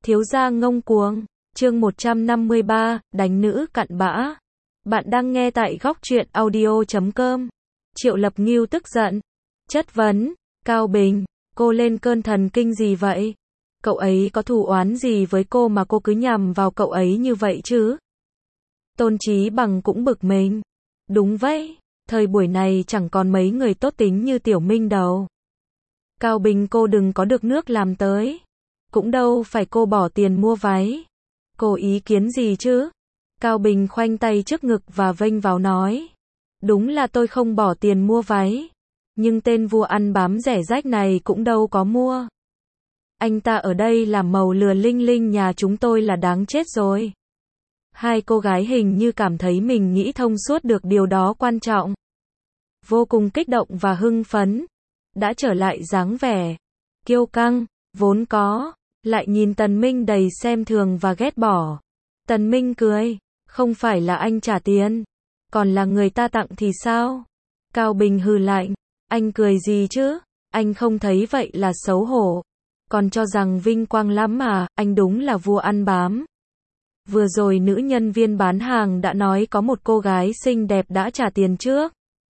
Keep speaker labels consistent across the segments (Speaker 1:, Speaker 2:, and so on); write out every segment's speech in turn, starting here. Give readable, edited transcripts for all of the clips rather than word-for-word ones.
Speaker 1: Thiếu gia ngông cuồng, chương 153, đánh nữ cặn bã. Bạn đang nghe tại góc truyện audio.com. Triệu Lập Ngưu tức giận, chất vấn, Cao Bình, cô lên cơn thần kinh gì vậy? Cậu ấy có thù oán gì với cô mà cô cứ nhằm vào cậu ấy như vậy chứ? Tôn Chí Bằng cũng bực mình. Đúng vậy, thời buổi này chẳng còn mấy người tốt tính như Tiểu Minh đâu. Cao Bình, cô đừng có được nước làm tới. Cũng đâu phải cô bỏ tiền mua váy. Cô ý kiến gì chứ? Cao Bình khoanh tay trước ngực và vênh vào nói. Đúng là tôi không bỏ tiền mua váy. Nhưng tên vua ăn bám rẻ rách này cũng đâu có mua. Anh ta ở đây làm màu lừa Linh Linh nhà chúng tôi là đáng chết rồi. Hai cô gái hình như cảm thấy mình nghĩ thông suốt được điều đó quan trọng. Vô cùng kích động và hưng phấn. Đã trở lại dáng vẻ kiêu căng vốn có, lại nhìn Tần Minh đầy xem thường và ghét bỏ. Tần Minh cười, không phải là anh trả tiền, còn là người ta tặng thì sao? Cao Bình hừ lạnh, anh cười gì chứ? Anh không thấy vậy là xấu hổ, còn cho rằng vinh quang lắm mà, anh đúng là vua ăn bám. Vừa rồi nữ nhân viên bán hàng đã nói có một cô gái xinh đẹp đã trả tiền trước.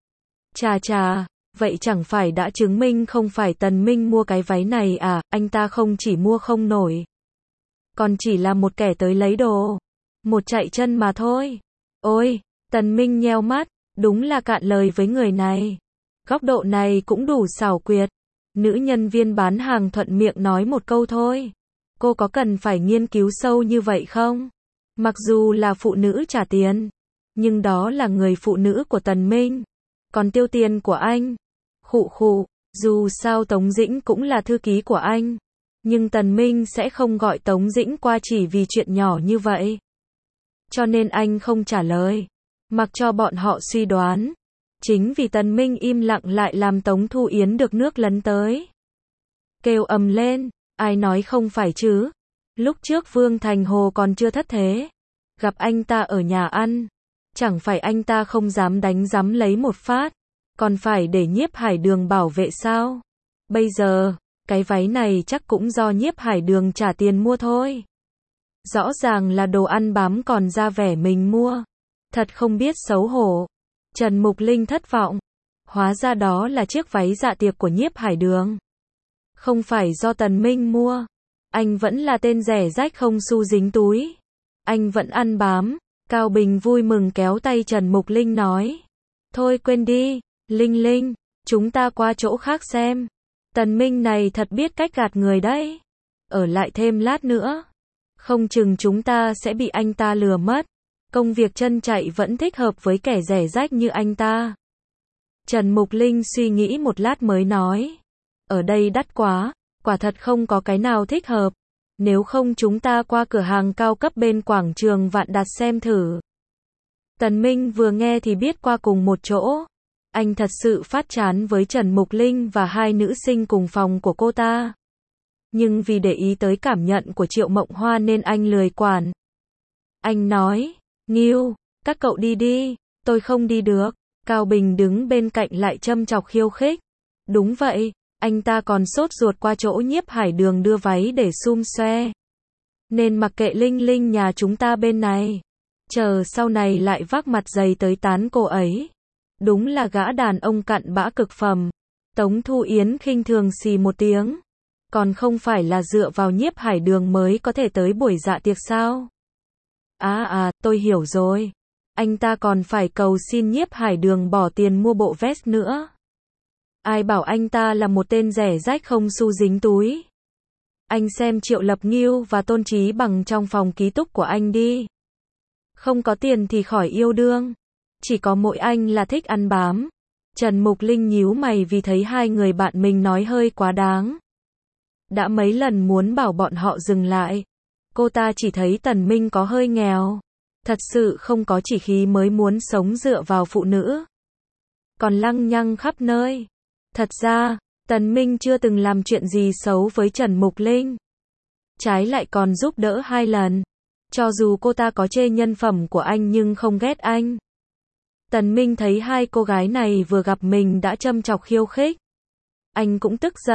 Speaker 1: Chà, vậy chẳng phải đã chứng minh không phải Tần Minh mua cái váy này à, anh ta không chỉ mua không nổi, còn chỉ là một kẻ tới lấy đồ, một chạy chân mà thôi. Ôi, Tần Minh nheo mắt, đúng là cạn lời với người này. Góc độ này cũng đủ xảo quyệt. Nữ nhân viên bán hàng thuận miệng nói một câu thôi. Cô có cần phải nghiên cứu sâu như vậy không? Mặc dù là phụ nữ trả tiền, nhưng đó là người phụ nữ của Tần Minh, còn tiêu tiền của anh. Khụ, dù sao Tống Dĩnh cũng là thư ký của anh, nhưng Tần Minh sẽ không gọi Tống Dĩnh qua chỉ vì chuyện nhỏ như vậy. Cho nên anh không trả lời, mặc cho bọn họ suy đoán. Chính vì Tần Minh im lặng lại làm Tống Thu Yến được nước lấn tới. Kêu ầm lên, ai nói không phải chứ? Lúc trước Vương Thành Hồ còn chưa thất thế, gặp anh ta ở nhà ăn, chẳng phải anh ta không dám đánh giám lấy một phát, còn phải để Nhiếp Hải Đường bảo vệ sao? Bây giờ, cái váy này chắc cũng do Nhiếp Hải Đường trả tiền mua thôi. Rõ ràng là đồ ăn bám còn ra vẻ mình mua. Thật không biết xấu hổ. Trần Mục Linh thất vọng. Hóa ra đó là chiếc váy dạ tiệc của Nhiếp Hải Đường. Không phải do Tần Minh mua. Anh vẫn là tên rẻ rách không xu dính túi. Anh vẫn ăn bám. Cao Bình vui mừng kéo tay Trần Mục Linh nói. Thôi quên đi, Linh Linh, chúng ta qua chỗ khác xem. Tần Minh này thật biết cách gạt người đấy. Ở lại thêm lát nữa, không chừng chúng ta sẽ bị anh ta lừa mất. Công việc chân chạy vẫn thích hợp với kẻ rẻ rách như anh ta. Trần Mục Linh suy nghĩ một lát mới nói. Ở đây đắt quá, quả thật không có cái nào thích hợp. Nếu không chúng ta qua cửa hàng cao cấp bên quảng trường Vạn Đạt xem thử. Tần Minh vừa nghe thì biết qua cùng một chỗ. Anh thật sự phát chán với Trần Mục Linh và hai nữ sinh cùng phòng của cô ta. Nhưng vì để ý tới cảm nhận của Triệu Mộng Hoa nên anh lười quản. Anh nói, Ngưu, các cậu đi đi, tôi không đi được. Cao Bình đứng bên cạnh lại châm chọc khiêu khích. Đúng vậy, anh ta còn sốt ruột qua chỗ Nhiếp Hải Đường đưa váy để sum xoe. Nên mặc kệ Linh Linh nhà chúng ta bên này. Chờ sau này lại vác mặt dày tới tán cô ấy. Đúng là gã đàn ông cặn bã cực phẩm. Tống Thu Yến khinh thường xì một tiếng. Còn không phải là dựa vào Nhiếp Hải Đường mới có thể tới buổi dạ tiệc sao? Tôi hiểu rồi. Anh ta còn phải cầu xin Nhiếp Hải Đường bỏ tiền mua bộ vest nữa. Ai bảo anh ta là một tên rẻ rách không xu dính túi. Anh xem Triệu Lập Ngưu và Tôn Chí Bằng trong phòng ký túc của anh đi. Không có tiền thì khỏi yêu đương. Chỉ có mỗi anh là thích ăn bám. Trần Mục Linh nhíu mày vì thấy hai người bạn mình nói hơi quá đáng. Đã mấy lần muốn bảo bọn họ dừng lại. Cô ta chỉ thấy Tần Minh có hơi nghèo. Thật sự không có chỉ khí mới muốn sống dựa vào phụ nữ. Còn lăng nhăng khắp nơi. Thật ra, Tần Minh chưa từng làm chuyện gì xấu với Trần Mục Linh. Trái lại còn giúp đỡ hai lần. Cho dù cô ta có chê nhân phẩm của anh nhưng không ghét anh. Tần Minh thấy hai cô gái này vừa gặp mình đã châm chọc khiêu khích. Anh cũng tức giận.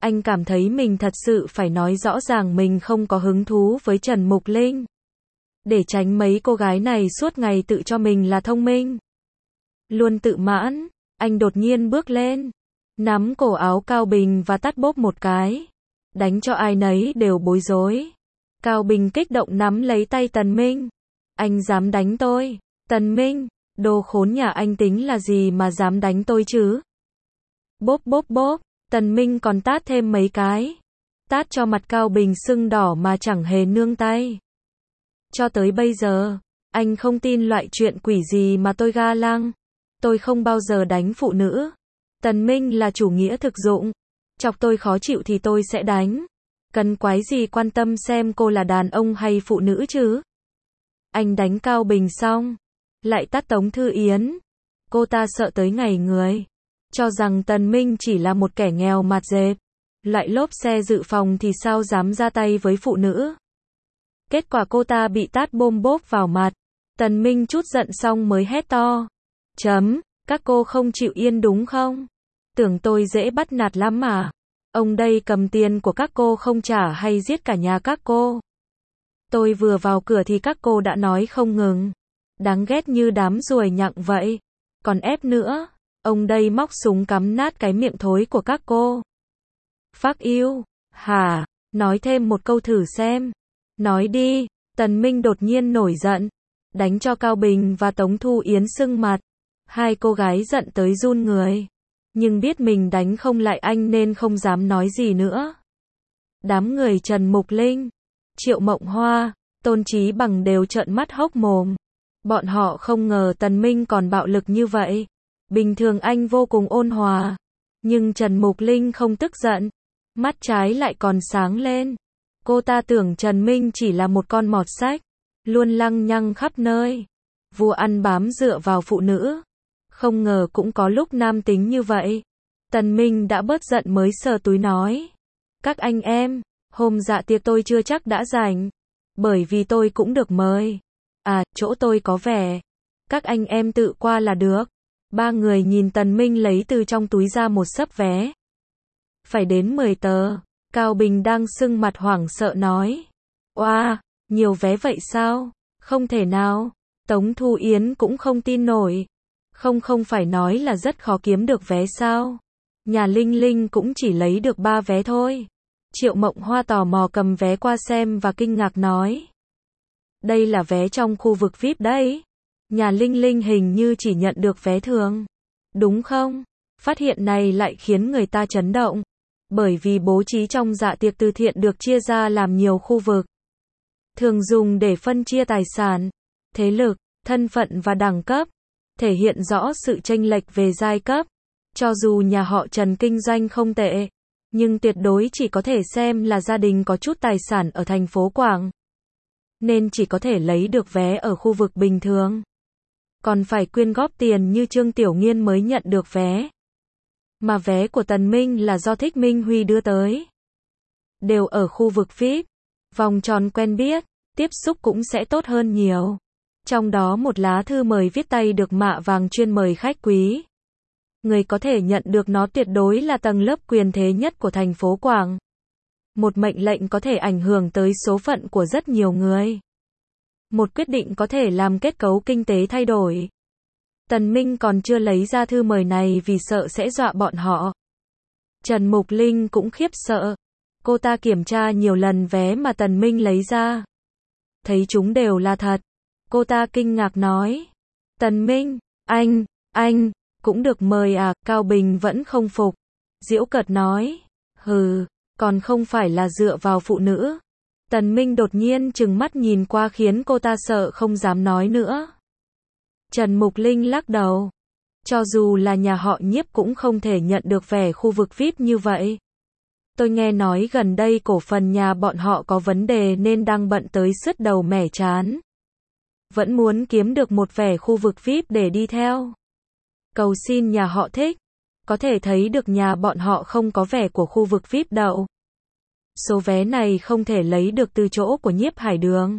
Speaker 1: Anh cảm thấy mình thật sự phải nói rõ ràng mình không có hứng thú với Trần Mục Linh. Để tránh mấy cô gái này suốt ngày tự cho mình là thông minh. Luôn tự mãn, anh đột nhiên bước lên, nắm cổ áo Cao Bình và tát bốp một cái. Đánh cho ai nấy đều bối rối. Cao Bình kích động nắm lấy tay Tần Minh. Anh dám đánh tôi? Tần Minh, đồ khốn nhà anh tính là gì mà dám đánh tôi chứ? Bốp bốp bốp, Tần Minh còn tát thêm mấy cái. Tát cho mặt Cao Bình sưng đỏ mà chẳng hề nương tay. Cho tới bây giờ, anh không tin loại chuyện quỷ gì mà tôi ga lăng. Tôi không bao giờ đánh phụ nữ. Tần Minh là chủ nghĩa thực dụng. Chọc tôi khó chịu thì tôi sẽ đánh. Cần quái gì quan tâm xem cô là đàn ông hay phụ nữ chứ? Anh đánh Cao Bình xong, lại tát Tống Thư Yến. Cô ta sợ tới ngày người. Cho rằng Tần Minh chỉ là một kẻ nghèo mạt dẹp. Loại lốp xe dự phòng thì sao dám ra tay với phụ nữ. Kết quả cô ta bị tát bôm bốp vào mặt. Tần Minh chút giận xong mới hét to. Các cô không chịu yên đúng không? Tưởng tôi dễ bắt nạt lắm à? Ông đây cầm tiền của các cô không trả hay giết cả nhà các cô? Tôi vừa vào cửa thì các cô đã nói không ngừng. Đáng ghét như đám ruồi nhặng vậy. Còn ép nữa, ông đây móc súng cắm nát cái miệng thối của các cô. Fuck you, hả? Nói thêm một câu thử xem. Nói đi. Tần Minh đột nhiên nổi giận. Đánh cho Cao Bình và Tống Thu Yến sưng mặt. Hai cô gái giận tới run người. Nhưng biết mình đánh không lại anh nên không dám nói gì nữa. Đám người Trần Mục Linh, Triệu Mộng Hoa, Tôn Chí Bằng đều trợn mắt hốc mồm. Bọn họ không ngờ Tần Minh còn bạo lực như vậy. Bình thường anh vô cùng ôn hòa. Nhưng Trần Mục Linh không tức giận. Mắt trái lại còn sáng lên. Cô ta tưởng Trần Minh chỉ là một con mọt sách. Luôn lăng nhăng khắp nơi. Vua ăn bám dựa vào phụ nữ. Không ngờ cũng có lúc nam tính như vậy. Tần Minh đã bớt giận mới sờ túi nói. Các anh em, hôm dạ tiệc tôi chưa chắc đã rảnh. Bởi vì tôi cũng được mời. À, chỗ tôi có vẻ. Các anh em tự qua là được. Ba người nhìn Tần Minh lấy từ trong túi ra một xấp vé. Phải đến 10 tờ. Cao Bình đang sưng mặt hoảng sợ nói. Oa, nhiều vé vậy sao? Không thể nào. Tống Thu Yến cũng không tin nổi. Không phải nói là rất khó kiếm được vé sao? Nhà Linh Linh cũng chỉ lấy được 3 vé thôi. Triệu Mộng Hoa tò mò cầm vé qua xem và kinh ngạc nói. Đây là vé trong khu vực VIP đấy. Nhà Linh Linh hình như chỉ nhận được vé thường. Đúng không? Phát hiện này lại khiến người ta chấn động. Bởi vì bố trí trong dạ tiệc từ thiện được chia ra làm nhiều khu vực. Thường dùng để phân chia tài sản, thế lực, thân phận và đẳng cấp. Thể hiện rõ sự chênh lệch về giai cấp. Cho dù nhà họ Trần kinh doanh không tệ, nhưng tuyệt đối chỉ có thể xem là gia đình có chút tài sản ở thành phố Quảng. Nên chỉ có thể lấy được vé ở khu vực bình thường. Còn phải quyên góp tiền như Trương Tiểu Nghiên mới nhận được vé. Mà vé của Tần Minh là do Thích Minh Huy đưa tới. Đều ở khu vực VIP. Vòng tròn quen biết, tiếp xúc cũng sẽ tốt hơn nhiều. Trong đó một lá thư mời viết tay được mạ vàng chuyên mời khách quý. Người có thể nhận được nó tuyệt đối là tầng lớp quyền thế nhất của thành phố Quảng. Một mệnh lệnh có thể ảnh hưởng tới số phận của rất nhiều người. Một quyết định có thể làm kết cấu kinh tế thay đổi. Tần Minh còn chưa lấy ra thư mời này vì sợ sẽ dọa bọn họ. Trần Mục Linh cũng khiếp sợ. Cô ta kiểm tra nhiều lần vé mà Tần Minh lấy ra. Thấy chúng đều là thật. Cô ta kinh ngạc nói. Tần Minh, anh, cũng được mời à? Cao Bình vẫn không phục. Giễu cợt nói. Hừ, còn không phải là dựa vào phụ nữ. Tần Minh đột nhiên trừng mắt nhìn qua khiến cô ta sợ không dám nói nữa. Trần Mục Linh lắc đầu. Cho dù là nhà họ Nhiếp cũng không thể nhận được vẻ khu vực VIP như vậy. Tôi nghe nói gần đây cổ phần nhà bọn họ có vấn đề nên đang bận tới sứt đầu mẻ trán. Vẫn muốn kiếm được một vẻ khu vực VIP để đi theo. Cầu xin nhà họ Thích. Có thể thấy được nhà bọn họ không có vẻ của khu vực VIP đậu. Số vé này không thể lấy được từ chỗ của Nhiếp Hải Đường.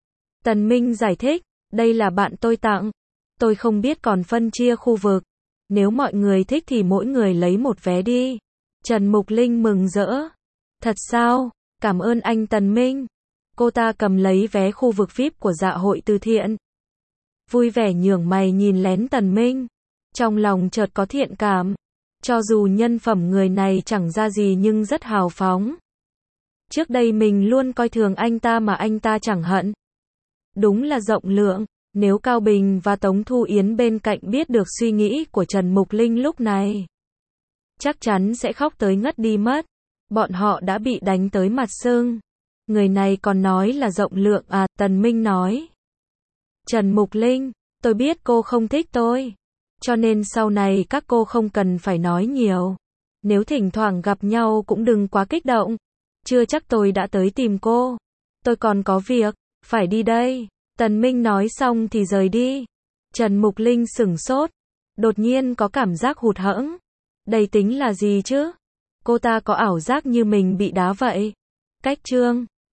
Speaker 1: Tần Minh giải thích, đây là bạn tôi tặng. Tôi không biết còn phân chia khu vực. Nếu mọi người thích thì mỗi người lấy một vé đi. Trần Mục Linh mừng rỡ. Thật sao? Cảm ơn anh Tần Minh. Cô ta cầm lấy vé khu vực VIP của dạ hội từ thiện. Vui vẻ nhướng mày nhìn lén Tần Minh. Trong lòng chợt có thiện cảm. Cho dù nhân phẩm người này chẳng ra gì nhưng rất hào phóng. Trước đây mình luôn coi thường anh ta mà anh ta chẳng hận. Đúng là rộng lượng. Nếu Cao Bình và Tống Thu Yến bên cạnh biết được suy nghĩ của Trần Mục Linh lúc này, chắc chắn sẽ khóc tới ngất đi mất. Bọn họ đã bị đánh tới mặt sưng. Người này còn nói là rộng lượng à, Tần Minh nói. Trần Mục Linh, tôi biết cô không thích tôi. Cho nên sau này các cô không cần phải nói nhiều. Nếu thỉnh thoảng gặp nhau cũng đừng quá kích động. Chưa chắc tôi đã tới tìm cô. Tôi còn có việc, phải đi đây. Tần Minh nói xong thì rời đi. Trần Mục Linh sửng sốt. Đột nhiên có cảm giác hụt hẫng. Đây tính là gì chứ? Cô ta có ảo giác như mình bị đá vậy. Cách chương